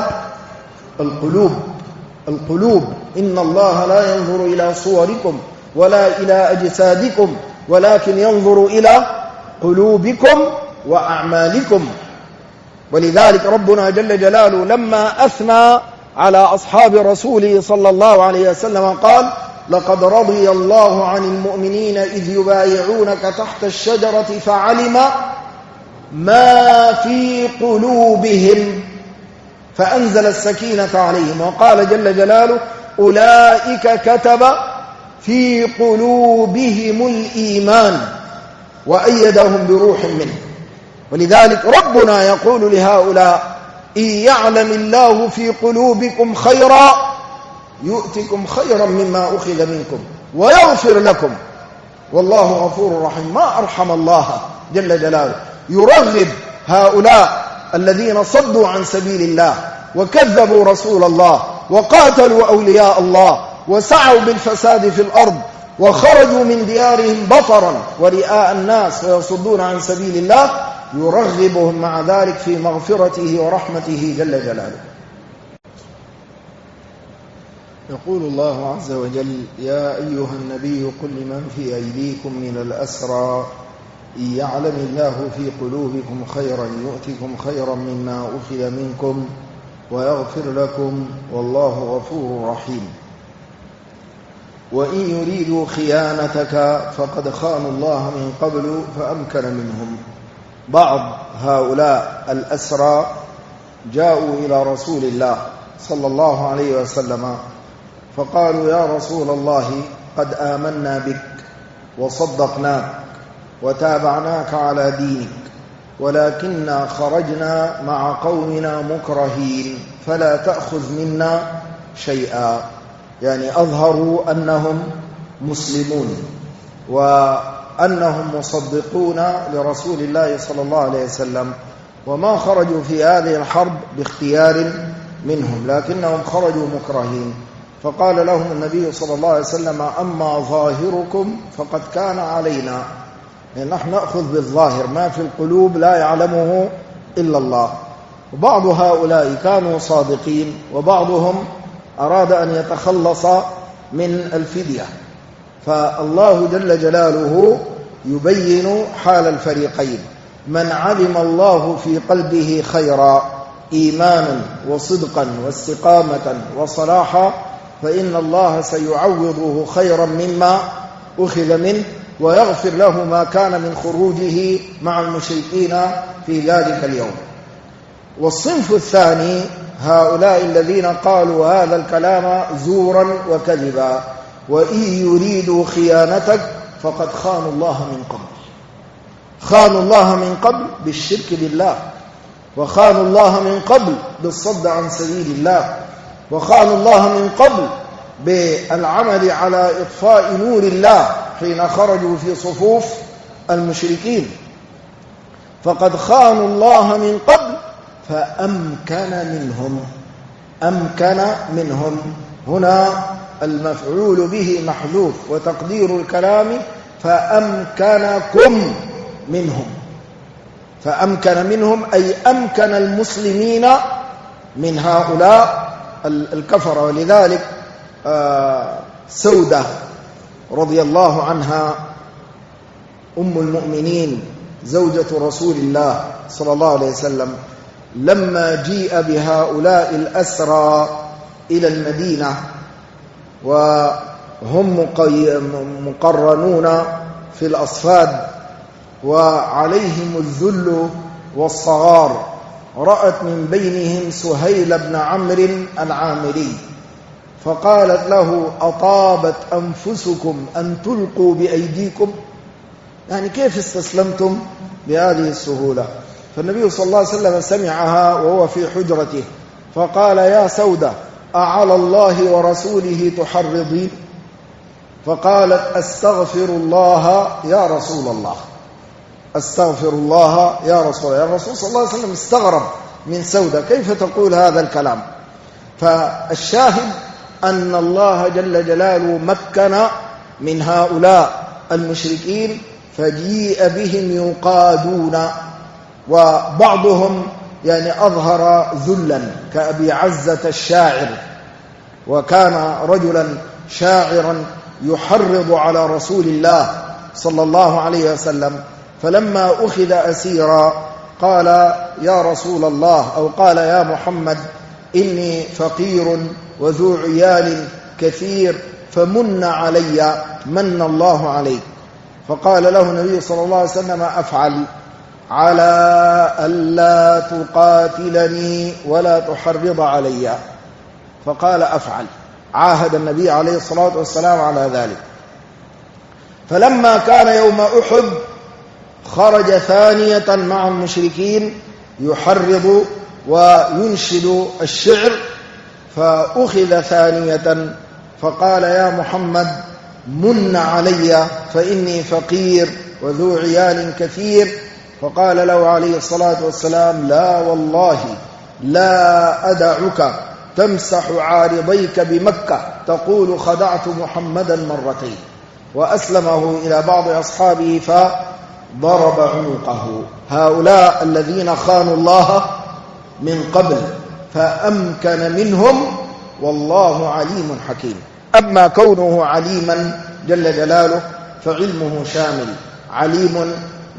القلوب. إن الله لا ينظر إلى صوركم ولا إلى أجسادكم ولكن ينظر إلى قلوبكم وأعمالكم. ولذلك ربنا جل جلاله لما أثنى على أصحاب رسوله صلى الله عليه وسلم قال لقد رضي الله عن المؤمنين إذ يبايعونك تحت الشجرة فعلم ما في قلوبهم فأنزل السكينة عليهم، وقال جل جلاله أولئك كتب في قلوبهم الإيمان وأيدهم بروح منه. ولذلك ربنا يقول لهؤلاء إن يعلم الله في قلوبكم خيرا يؤتكم خيرا مما أخذ منكم ويغفر لكم والله غفور رحيم. ما أرحم الله جل جلاله، يرغب هؤلاء الذين صدوا عن سبيل الله وكذبوا رسول الله وقاتلوا أولياء الله وسعوا بالفساد في الأرض وخرجوا من ديارهم بطرا ورئاء الناس ويصدون عن سبيل الله، يرغبهم مع ذلك في مغفرته ورحمته جل جلاله. يقول الله عز وجل: يا أيها النبي قل لمن في أيديكم من الأسرى إن يعلم الله في قلوبكم خيرا يؤتكم خيرا مما أخذ منكم ويغفر لكم والله غفور رحيم. وإن يريدوا خيانتك فقد خانوا الله من قبل فأمكن منهم. بعض هؤلاء الأسرى جاءوا إلى رسول الله صلى الله عليه وسلم فقالوا: يا رسول الله قد آمنا بك وصدقناك وتابعناك على دينك، ولكننا خرجنا مع قومنا مكرهين فلا تأخذ منا شيئا. يعني أظهروا أنهم مسلمون وأنهم مصدقون لرسول الله صلى الله عليه وسلم، وما خرجوا في هذه الحرب باختيار منهم، لكنهم خرجوا مكرهين. فقال لهم النبي صلى الله عليه وسلم: أما ظاهركم فقد كان علينا، يعني نحن نأخذ بالظاهر، ما في القلوب لا يعلمه إلا الله. وبعض هؤلاء كانوا صادقين وبعضهم أراد أن يتخلص من الفدية، فالله جل جلاله يبين حال الفريقين. من علم الله في قلبه خيرا إيمانا وصدقا واستقامة وصلاحا فإن الله سيعوضه خيرا مما أخذ منه ويغفر له ما كان من خروجه مع المشركين في ذلك اليوم. والصنف الثاني هؤلاء الذين قالوا هذا الكلام زورا وكذبا: وإن يريدوا خيانتك فقد خانوا الله من قبل. خانوا الله من قبل بالشرك بالله، وخانوا الله من قبل بالصد عن سبيل الله، وخانوا الله من قبل بالعمل على إطفاء نور الله حين خرجوا في صفوف المشركين. فقد خانوا الله من قبل فأمكن منهم. أمكن منهم هنا المفعول به محذوف، وتقدير الكلام فأمكنكم منهم. فأمكن منهم أي أمكن المسلمين من هؤلاء الكفرة. ولذلك سودة رضي الله عنها أم المؤمنين زوجة رسول الله صلى الله عليه وسلم لما جيء بهؤلاء الأسرى إلى المدينة وهم مقرنون في الأصفاد وعليهم الذل والصغار، رأت من بينهم سهيل بن عمرو العامري فقالت له: أطابت أنفسكم أن تلقوا بأيديكم؟ يعني كيف استسلمتم بهذه السهولة؟ فالنبي صلى الله عليه وسلم سمعها وهو في حجرته فقال: يا سودة أعلى الله ورسوله تحرضين؟ فقالت: أستغفر الله يا رسول الله، أستغفر الله يا رسول الله. الرسول صلى الله عليه وسلم استغرب من سودة، كيف تقول هذا الكلام؟ فالشاهد أن الله جل جلاله مكن من هؤلاء المشركين فجيء بهم يقادون، وبعضهم يعني أظهر ذلا كأبي عزة الشاعر، وكان رجلا شاعرا يحرض على رسول الله صلى الله عليه وسلم. فلما أخذ أسيرا قال: يا رسول الله، أو قال: يا محمد إني فقير وذو عيال كثير فمن علي، من الله عليك. فقال له النبي صلى الله عليه وسلم: أفعل، على ألا تقاتلني ولا تحرض علي. فقال: أفعل. عاهد النبي عليه الصلاة والسلام على ذلك. فلما كان يوم أحد خرج ثانية مع المشركين يحرض وينشد الشعر، فأخذ ثانية فقال: يا محمد من علي فإني فقير وذو عيال كثير. فقال له عليه الصلاة والسلام: لا والله لا أدعك تمسح عارضيك بمكة تقول خدعت محمدا مرتين. وأسلمه إلى بعض أصحابه ضرب عنقه. هؤلاء الذين خانوا الله من قبل فأمكن منهم، والله عليم حكيم. أما كونه عليما جل جلاله فعلمه شامل، عليم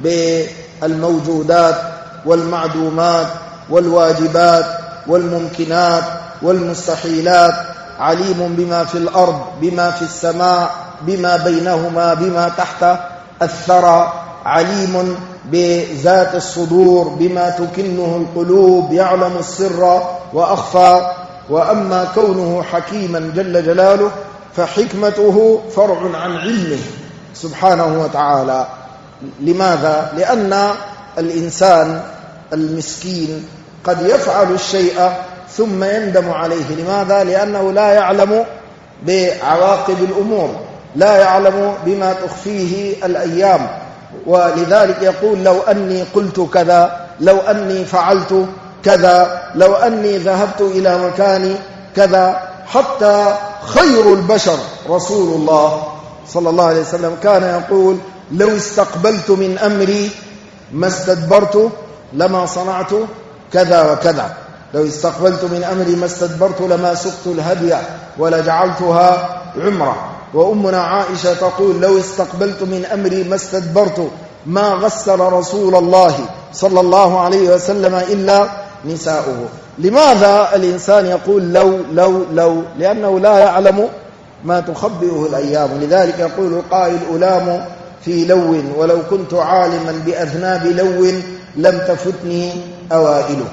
بالموجودات والمعدومات والواجبات والممكنات والمستحيلات، عليم بما في الأرض، بما في السماء، بما بينهما، بما تحت الثرى، عليم بذات الصدور، بما تكنه القلوب، يعلم السر وأخفى. وأما كونه حكيما جل جلاله فحكمته فرع عن علمه سبحانه وتعالى. لماذا؟ لأن الإنسان المسكين قد يفعل الشيء ثم يندم عليه. لماذا؟ لأنه لا يعلم بعواقب الأمور، لا يعلم بما تخفيه الأيام، ولذلك يقول لو أني قلت كذا، لو أني فعلت كذا، لو أني ذهبت إلى مكان كذا. حتى خير البشر رسول الله صلى الله عليه وسلم كان يقول لو استقبلت من أمري ما استدبرت لما صنعت كذا وكذا، لو استقبلت من أمري ما استدبرت لما سقت الهدي ولجعلتها عمرة. وأمنا عائشة تقول لو استقبلت من أمري ما استدبرت ما غسل رسول الله صلى الله عليه وسلم إلا نساؤه. لماذا الإنسان يقول لو لأنه لا يعلم ما تخبئه الأيام. لذلك يقول القائل ألام في لو ولو كنت عالما بأذناب لو لم تفتني أوائله،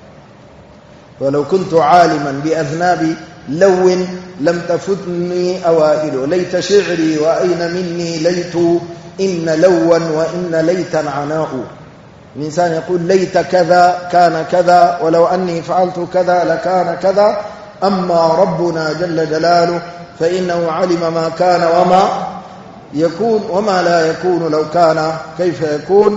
ولو كنت عالما بأذناب لو لم تفتني أوائله، ليت شعري وأين مني ليت إن لوا وإن ليتا عناء. الإنسان يقول ليت كذا كان كذا، ولو أني فعلت كذا لكان كذا. أما ربنا جل جلاله فإنه علم ما كان وما يكون وما لا يكون لو كان كيف يكون.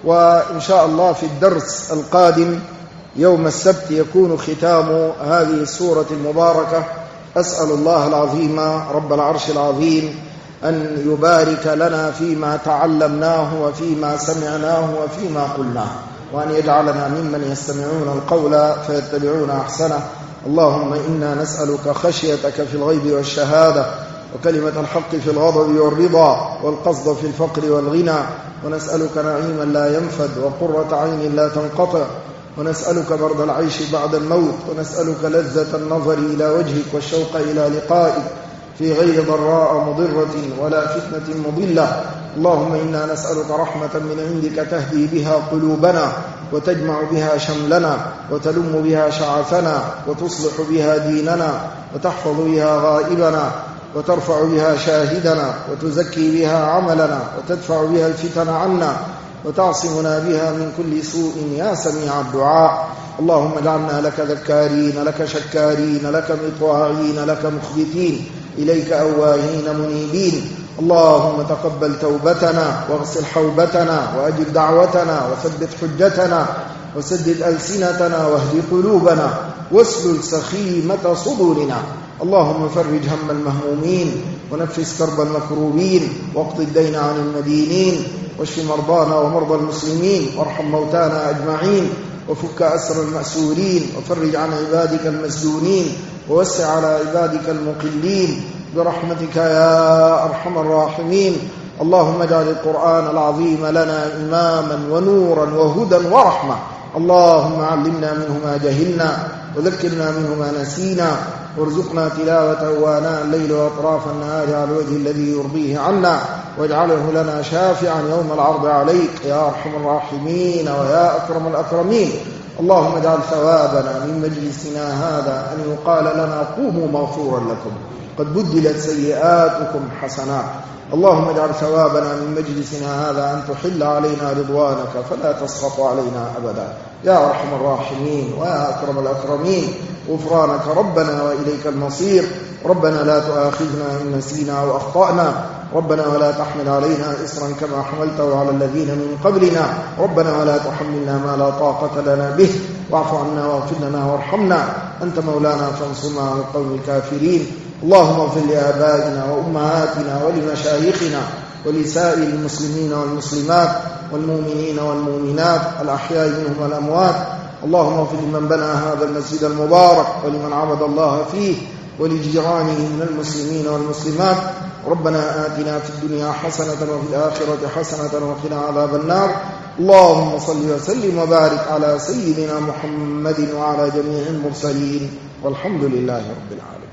وإن شاء الله في الدرس القادم يوم السبت يكون ختام هذه السورة المباركة. أسأل الله العظيم رب العرش العظيم أن يبارك لنا فيما تعلمناه وفيما سمعناه وفيما قلناه، وأن يجعلنا ممن يستمعون القول فيتبعون أحسنه. اللهم إنا نسألك خشيتك في الغيب والشهادة، وكلمة الحق في الغضب والرضا، والقصد في الفقر والغنى، ونسألك نعيما لا ينفد وقرة عين لا تنقطع، ونسألك برد العيش بعد الموت، ونسألك لذة النظر إلى وجهك والشوق إلى لقائك في غير ضراء مضرة ولا فتنة مضلة. اللهم إنا نسألك رحمة من عندك تهدي بها قلوبنا، وتجمع بها شملنا، وتلم بها شعثنا، وتصلح بها ديننا، وتحفظ بها غائبنا، وترفع بها شاهدنا، وتزكي بها عملنا، وتدفع بها الفتن عنا، وتعصمنا بها من كل سوء يا سميع الدعاء. اللهم اجعلنا لك ذكارين، لك شكارين، لك مطواعين، لك مخبتين، إليك أواهين منيبين. اللهم تقبل توبتنا، واغسل حوبتنا، وأجب دعوتنا، وثبت حجتنا، وسدد ألسنتنا، واهد قلوبنا، واسلل سخيمة صدورنا. اللهم فرج هم المهمومين، ونفس كرب المكروبين، واقض الدين عن المدينين، واشف مرضانا ومرضى المسلمين، وارحم موتانا أجمعين، وفك أسر المأسورين، وفرج عن عبادك المسجونين، ووسع على عبادك المقلين برحمتك يا أرحم الراحمين. اللهم اجعل القرآن العظيم لنا إماما ونورا وهدى ورحمة. اللهم علمنا منه ما جهلنا، وذكرنا منه ما نسينا، وارزقنا تلاوته آناء الليل وأطراف النهار على الوجه الذي يرضيه عنا، واجعله لنا شافعا يوم العرض عليك يا أرحم الراحمين ويا أكرم الأكرمين. اللهم اجعل ثوابنا من مجلسنا هذا أن يقال لنا قوموا مغفورا لكم قد بدلت سيئاتكم حسنات. اللهم اجعل ثوابنا من مجلسنا هذا أن تحل علينا رضوانك فلا تسخط علينا أبدا يا أرحم الراحمين ويا أكرم الأكرمين. غفرانك ربنا وإليك المصير. ربنا لا تؤاخذنا إن نسينا أو أخطأنا. ربنا ولا تحمل علينا إصرا كما حملته على الذين من قبلنا. ربنا ولا تحملنا ما لا طاقة لنا به. واعف عنا واغفر لنا وارحمنا، أنت مولانا فانصرنا على القوم الكافرين. اللهم اغفر لآبائنا وأمهاتنا ولمشايخنا ولسائر المسلمين والمسلمات والمؤمنين والمؤمنات الأحياء منهم والأموات. اللهم اغفر لمن بنى هذا المسجد المبارك ولمن عبد الله فيه ولجيرانه من المسلمين والمسلمات. ربنا آتنا في الدنيا حسنة وفي الآخرة حسنة وقنا عذاب النار. اللهم صل وسلم وبارك على سيدنا محمد وعلى جميع المرسلين والحمد لله رب العالمين.